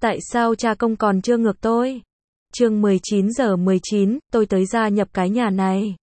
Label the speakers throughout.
Speaker 1: Tại sao cha công còn chưa ngược tôi? Chương 19:19, tôi tới gia nhập cái nhà này.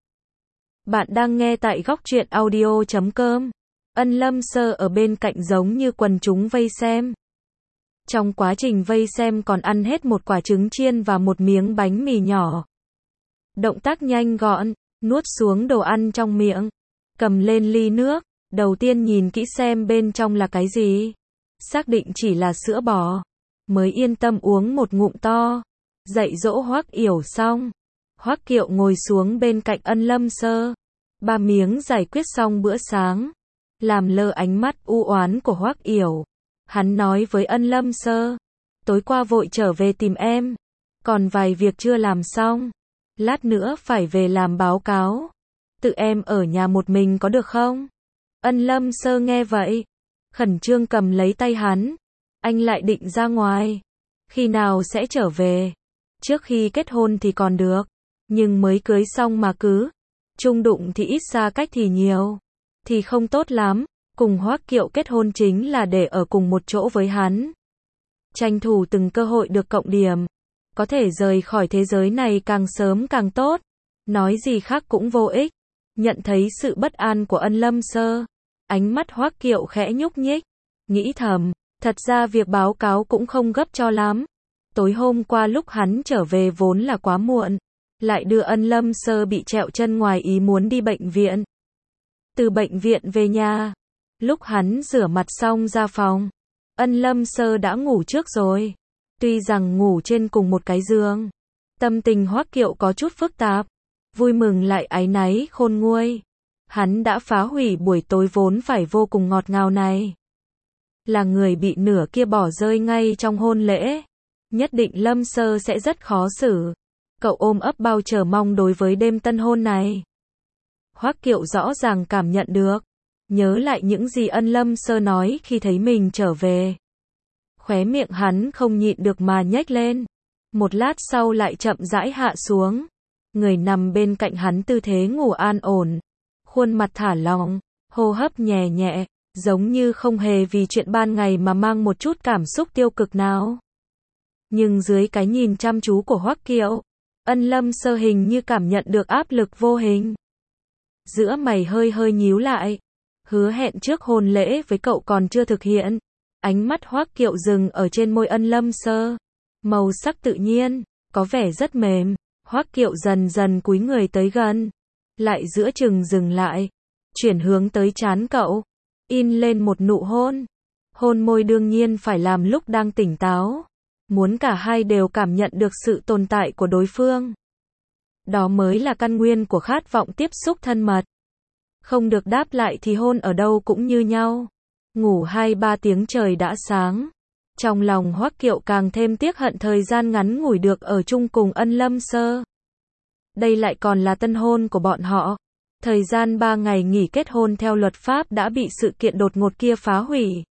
Speaker 1: Bạn đang nghe tại góc truyện audio.com. Ân Lâm Sơ ở bên cạnh giống như quần chúng vây xem. Trong quá trình vây xem còn ăn hết một quả trứng chiên và một miếng bánh mì nhỏ. Động tác nhanh gọn, nuốt xuống đồ ăn trong miệng. Cầm lên ly nước, đầu tiên nhìn kỹ xem bên trong là cái gì. Xác định chỉ là sữa bò, mới yên tâm uống một ngụm to. Dạy dỗ Hoắc Yểu xong, Hoắc Kiệu ngồi xuống bên cạnh Ân Lâm Sơ. 3 miếng giải quyết xong bữa sáng, làm lơ ánh mắt u oán của Hoắc Yểu. Hắn nói với Ân Lâm Sơ, tối qua vội trở về tìm em, còn vài việc chưa làm xong, lát nữa phải về làm báo cáo. Tự em ở nhà một mình có được không? Ân Lâm Sơ nghe vậy, khẩn trương cầm lấy tay hắn. Anh lại định ra ngoài. Khi nào sẽ trở về? Trước khi kết hôn thì còn được, nhưng mới cưới xong mà cứ chung đụng thì ít, xa cách thì nhiều, thì không tốt lắm. Cùng Hoắc Kiệu kết hôn chính là để ở cùng một chỗ với hắn, tranh thủ từng cơ hội được cộng điểm, có thể rời khỏi thế giới này càng sớm càng tốt. Nói gì khác cũng vô ích. Nhận thấy sự bất an của Ân Lâm Sơ, ánh mắt Hoắc Kiệu khẽ nhúc nhích, nghĩ thầm, thật ra việc báo cáo cũng không gấp cho lắm. Tối hôm qua lúc hắn trở về vốn là quá muộn, lại đưa Ân Lâm Sơ bị trẹo chân ngoài ý muốn đi bệnh viện. Từ bệnh viện về nhà, lúc hắn rửa mặt xong ra phòng, Ân Lâm Sơ đã ngủ trước rồi. Tuy rằng ngủ trên cùng một cái giường, tâm tình Hoắc Kiệu có chút phức tạp, vui mừng lại áy náy khôn nguôi. Hắn đã phá hủy buổi tối vốn phải vô cùng ngọt ngào này. Là người bị nửa kia bỏ rơi ngay trong hôn lễ, nhất định Lâm Sơ sẽ rất khó xử. Cậu ôm ấp bao chờ mong đối với đêm tân hôn này. Hoắc Kiệu rõ ràng cảm nhận được, nhớ lại những gì Ân Lâm Sơ nói khi thấy mình trở về. Khóe miệng hắn không nhịn được mà nhếch lên. Một lát sau lại chậm rãi hạ xuống. Người nằm bên cạnh hắn tư thế ngủ an ổn, khuôn mặt thả lỏng, hô hấp nhẹ nhẹ, giống như không hề vì chuyện ban ngày mà mang một chút cảm xúc tiêu cực nào. Nhưng dưới cái nhìn chăm chú của Hoắc Kiệu, Ân Lâm Sơ hình như cảm nhận được áp lực vô hình. Giữa mày hơi hơi nhíu lại. Hứa hẹn trước hôn lễ với cậu còn chưa thực hiện. Ánh mắt Hoắc Kiệu dừng ở trên môi Ân Lâm Sơ. Màu sắc tự nhiên, có vẻ rất mềm. Hoắc Kiệu dần dần cúi người tới gần, lại giữa chừng dừng lại, chuyển hướng tới trán cậu, in lên một nụ hôn. Hôn môi đương nhiên phải làm lúc đang tỉnh táo, muốn cả hai đều cảm nhận được sự tồn tại của đối phương. Đó mới là căn nguyên của khát vọng tiếp xúc thân mật. Không được đáp lại thì hôn ở đâu cũng như nhau. Ngủ 2-3 tiếng trời đã sáng. Trong lòng Hoắc Kiệu càng thêm tiếc hận thời gian ngắn ngủi được ở chung cùng Ân Lâm Sơ. Đây lại còn là tân hôn của bọn họ. Thời gian 3 ngày nghỉ kết hôn theo luật pháp đã bị sự kiện đột ngột kia phá hủy.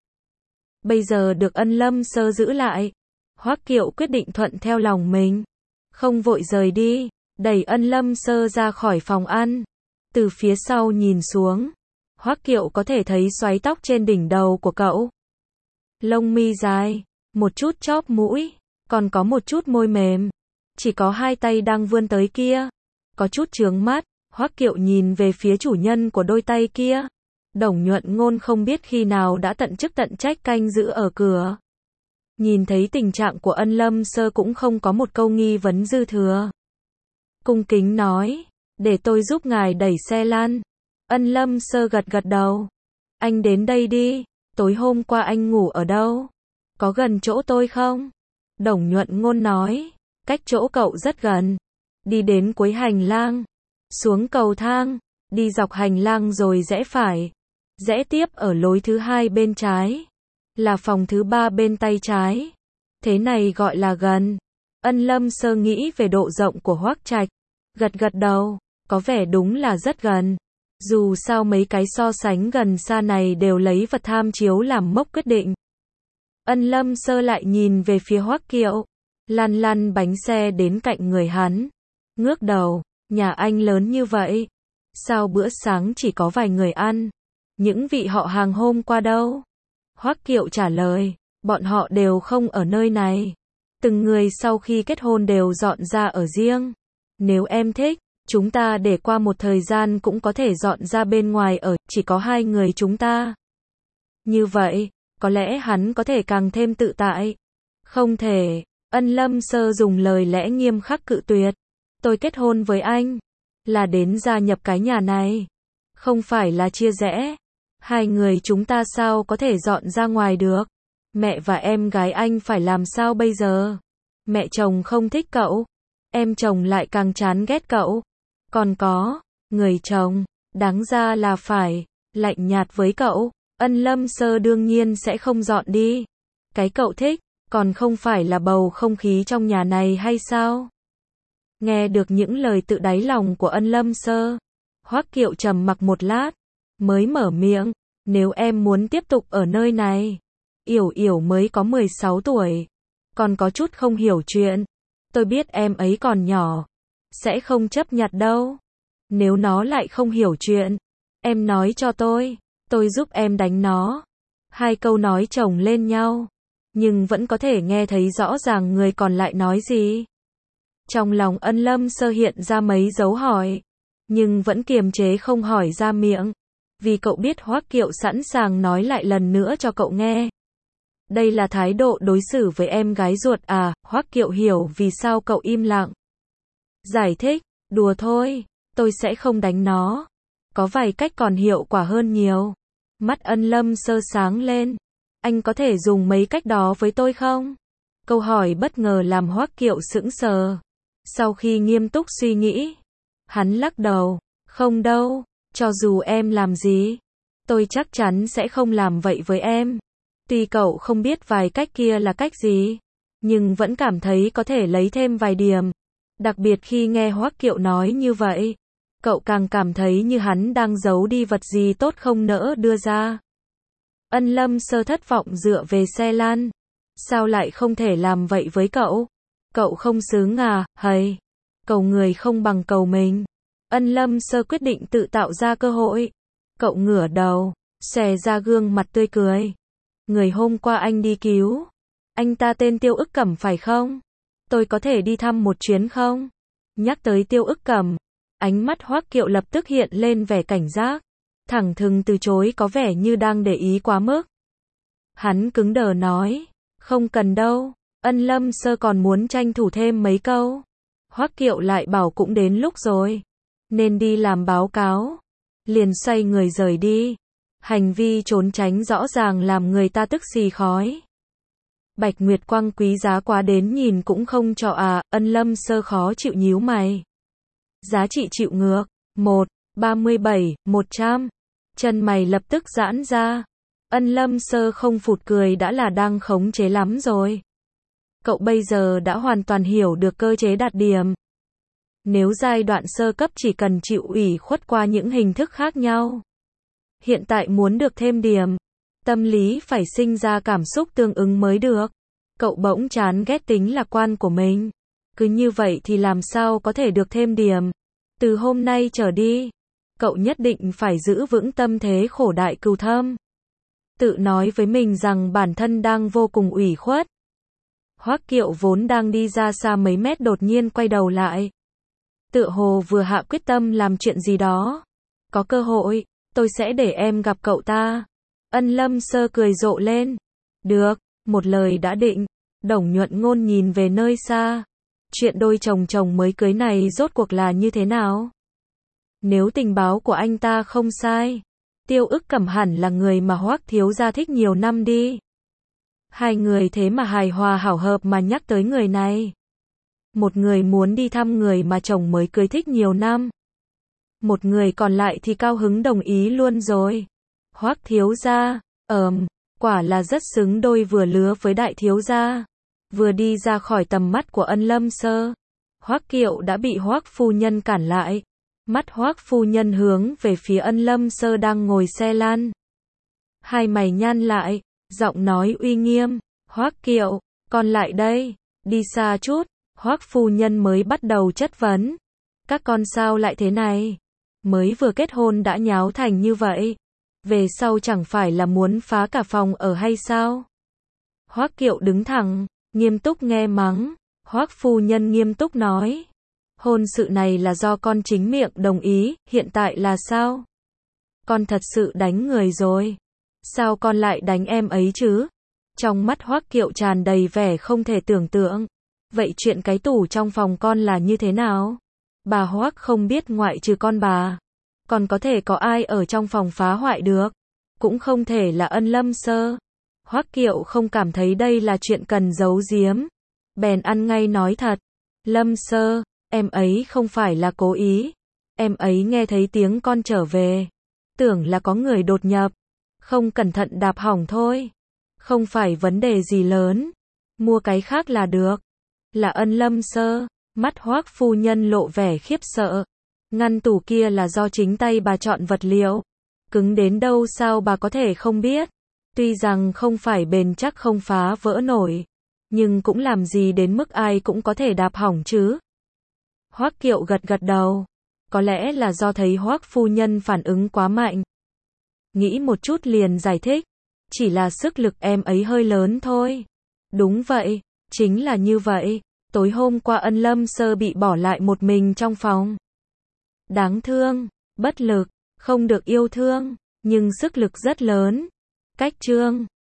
Speaker 1: Bây giờ được Ân Lâm Sơ giữ lại, Hoắc Kiệu quyết định thuận theo lòng mình, không vội rời đi, đẩy Ân Lâm Sơ ra khỏi phòng ăn. Từ phía sau nhìn xuống, Hoắc Kiệu có thể thấy xoáy tóc trên đỉnh đầu của cậu. Lông mi dài, một chút chóp mũi, còn có một chút môi mềm. Chỉ có 2 tay đang vươn tới kia. Có chút chướng mắt, Hoắc Kiệu nhìn về phía chủ nhân của đôi tay kia. Đồng Nhuận Ngôn không biết khi nào đã tận chức tận trách canh giữ ở cửa. Nhìn thấy tình trạng của Ân Lâm Sơ cũng không có một câu nghi vấn dư thừa. Cung kính nói, để tôi giúp ngài đẩy xe lăn. Ân Lâm Sơ gật gật đầu. Anh đến đây đi, tối hôm qua anh ngủ ở đâu? Có gần chỗ tôi không? Đồng Nhuận Ngôn nói, cách chỗ cậu rất gần. Đi đến cuối hành lang, xuống cầu thang, đi dọc hành lang rồi rẽ phải. Rẽ tiếp ở lối thứ 2 bên trái, là phòng thứ 3 bên tay trái. Thế này gọi là gần. Ân Lâm Sơ nghĩ về độ rộng của Hoắc Trạch, gật gật đầu, có vẻ đúng là rất gần. Dù sao mấy cái so sánh gần xa này đều lấy vật tham chiếu làm mốc quyết định. Ân Lâm Sơ lại nhìn về phía Hoắc Kiệu, lăn lăn bánh xe đến cạnh người hắn, ngước đầu, nhà anh lớn như vậy, sao bữa sáng chỉ có vài người ăn? Những vị họ hàng hôm qua đâu? Hoắc Kiệu trả lời, bọn họ đều không ở nơi này. Từng người sau khi kết hôn đều dọn ra ở riêng. Nếu em thích, chúng ta để qua một thời gian cũng có thể dọn ra bên ngoài ở, chỉ có hai người chúng ta. Như vậy, có lẽ hắn có thể càng thêm tự tại. Không thể, Ân Lâm Sơ dùng lời lẽ nghiêm khắc cự tuyệt. Tôi kết hôn với anh, là đến gia nhập cái nhà này. Không phải là chia rẽ. Hai người chúng ta sao có thể dọn ra ngoài được? Mẹ và em gái anh phải làm sao bây giờ? Mẹ chồng không thích cậu, em chồng lại càng chán ghét cậu. Còn có, người chồng, đáng ra là phải lạnh nhạt với cậu. Ân Lâm Sơ đương nhiên sẽ không dọn đi. Cái cậu thích, còn không phải là bầu không khí trong nhà này hay sao? Nghe được những lời tự đáy lòng của Ân Lâm Sơ, Hoắc Kiệu trầm mặc một lát, mới mở miệng, nếu em muốn tiếp tục ở nơi này, Yểu Yểu mới có 16 tuổi, còn có chút không hiểu chuyện. Tôi biết em ấy còn nhỏ, sẽ không chấp nhặt đâu. Nếu nó lại không hiểu chuyện, em nói cho tôi giúp em đánh nó. Hai câu nói chồng lên nhau, nhưng vẫn có thể nghe thấy rõ ràng người còn lại nói gì. Trong lòng Ân Lâm Sơ hiện ra mấy dấu hỏi, nhưng vẫn kiềm chế không hỏi ra miệng, vì cậu biết Hoắc Kiệu sẵn sàng nói lại lần nữa cho cậu nghe. Đây là thái độ đối xử với em gái ruột à? Hoắc Kiệu hiểu vì sao cậu im lặng. Giải thích, đùa thôi, tôi sẽ không đánh nó. Có vài cách còn hiệu quả hơn nhiều. Mắt Ân Lâm Sơ sáng lên. Anh có thể dùng mấy cách đó với tôi không? Câu hỏi bất ngờ làm Hoắc Kiệu sững sờ. Sau khi nghiêm túc suy nghĩ, hắn lắc đầu, không đâu, cho dù em làm gì, tôi chắc chắn sẽ không làm vậy với em. Tuy cậu không biết vài cách kia là cách gì, nhưng vẫn cảm thấy có thể lấy thêm vài điểm. Đặc biệt khi nghe Hoắc Kiệu nói như vậy, cậu càng cảm thấy như hắn đang giấu đi vật gì tốt không nỡ đưa ra. Ân Lâm Sơ thất vọng dựa về xe lăn. Sao lại không thể làm vậy với cậu? Cậu không xứng à, hay? Cầu người không bằng cầu mình. Ân Lâm Sơ quyết định tự tạo ra cơ hội. Cậu ngửa đầu, xòe ra gương mặt tươi cười. Người hôm qua anh đi cứu, anh ta tên Tiêu Ức Cẩm phải không? Tôi có thể đi thăm một chuyến không? Nhắc tới Tiêu Ức Cẩm, ánh mắt Hoắc Kiệu lập tức hiện lên vẻ cảnh giác. Thẳng thừng từ chối có vẻ như đang để ý quá mức. Hắn cứng đờ nói, không cần đâu. Ân Lâm Sơ còn muốn tranh thủ thêm mấy câu. Hoắc Kiệu lại bảo cũng đến lúc rồi, nên đi làm báo cáo. Liền xoay người rời đi. Hành vi trốn tránh rõ ràng làm người ta tức xì khói. Bạch Nguyệt Quang quý giá quá đến nhìn cũng không cho à? Ân Lâm Sơ khó chịu nhíu mày. Giá trị chịu ngược, 1,37, 100. Chân mày lập tức giãn ra. Ân Lâm Sơ không phụt cười đã là đang khống chế lắm rồi. Cậu bây giờ đã hoàn toàn hiểu được cơ chế đạt điểm. Nếu giai đoạn sơ cấp chỉ cần chịu ủy khuất qua những hình thức khác nhau. Hiện tại muốn được thêm điểm, tâm lý phải sinh ra cảm xúc tương ứng mới được. Cậu bỗng chán ghét tính lạc quan của mình. Cứ như vậy thì làm sao có thể được thêm điểm. Từ hôm nay trở đi, cậu nhất định phải giữ vững tâm thế khổ đại cừu thâm. Tự nói với mình rằng bản thân đang vô cùng ủy khuất. Hoắc Kiệu vốn đang đi ra xa mấy mét đột nhiên quay đầu lại. Tựa hồ vừa hạ quyết tâm làm chuyện gì đó. Có cơ hội, tôi sẽ để em gặp cậu ta. Ân Lâm Sơ cười rộ lên. Được, một lời đã định. Đồng Nhuận Ngôn nhìn về nơi xa. Chuyện đôi chồng chồng mới cưới này rốt cuộc là như thế nào? Nếu tình báo của anh ta không sai, Tiêu Ức Cẩm hẳn là người mà Hoắc thiếu gia thích nhiều năm đi. Hai người thế mà hài hòa hảo hợp mà nhắc tới người này. Một người muốn đi thăm người mà chồng mới cưới thích nhiều năm. Một người còn lại thì cao hứng đồng ý luôn rồi. Hoắc thiếu gia, quả là rất xứng đôi vừa lứa với đại thiếu gia. Vừa đi ra khỏi tầm mắt của Ân Lâm Sơ, Hoắc Kiệu đã bị Hoắc phu nhân cản lại. Mắt Hoắc phu nhân hướng về phía Ân Lâm Sơ đang ngồi xe lăn. Hai mày nhăn lại, giọng nói uy nghiêm, Hoắc Kiệu, con lại đây, đi xa chút. Hoắc phu nhân mới bắt đầu chất vấn. Các con sao lại thế này? Mới vừa kết hôn đã nháo thành như vậy. Về sau chẳng phải là muốn phá cả phòng ở hay sao? Hoắc Kiệu đứng thẳng, Nghiêm túc nghe mắng, Hoắc phu nhân nghiêm túc nói. Hôn sự này là do con chính miệng đồng ý, hiện tại là sao? Con thật sự đánh người rồi. Sao con lại đánh em ấy chứ? Trong mắt Hoắc Kiệu tràn đầy vẻ không thể tưởng tượng. Vậy chuyện cái tủ trong phòng con là như thế nào? Bà Hoắc không biết ngoại trừ con bà. Còn có thể có ai ở trong phòng phá hoại được? Cũng không thể là Ân Lâm Sơ. Hoắc Kiệu không cảm thấy đây là chuyện cần giấu giếm. Bèn ăn ngay nói thật. Lâm Sơ, em ấy không phải là cố ý. Em ấy nghe thấy tiếng con trở về. Tưởng là có người đột nhập. Không cẩn thận đạp hỏng thôi. Không phải vấn đề gì lớn. Mua cái khác là được. Là Ân Lâm Sơ. Mắt Hoắc phu nhân lộ vẻ khiếp sợ. Ngăn tủ kia là do chính tay bà chọn vật liệu. Cứng đến đâu sao bà có thể không biết. Tuy rằng không phải bền chắc không phá vỡ nổi. Nhưng cũng làm gì đến mức ai cũng có thể đạp hỏng chứ. Hoắc Kiệu gật gật đầu. Có lẽ là do thấy Hoắc phu nhân phản ứng quá mạnh. Nghĩ một chút liền giải thích. Chỉ là sức lực em ấy hơi lớn thôi. Đúng vậy, chính là như vậy. Tối hôm qua Ân Lâm Sơ bị bỏ lại một mình trong phòng. Đáng thương, bất lực, không được yêu thương, nhưng sức lực rất lớn. Cách chương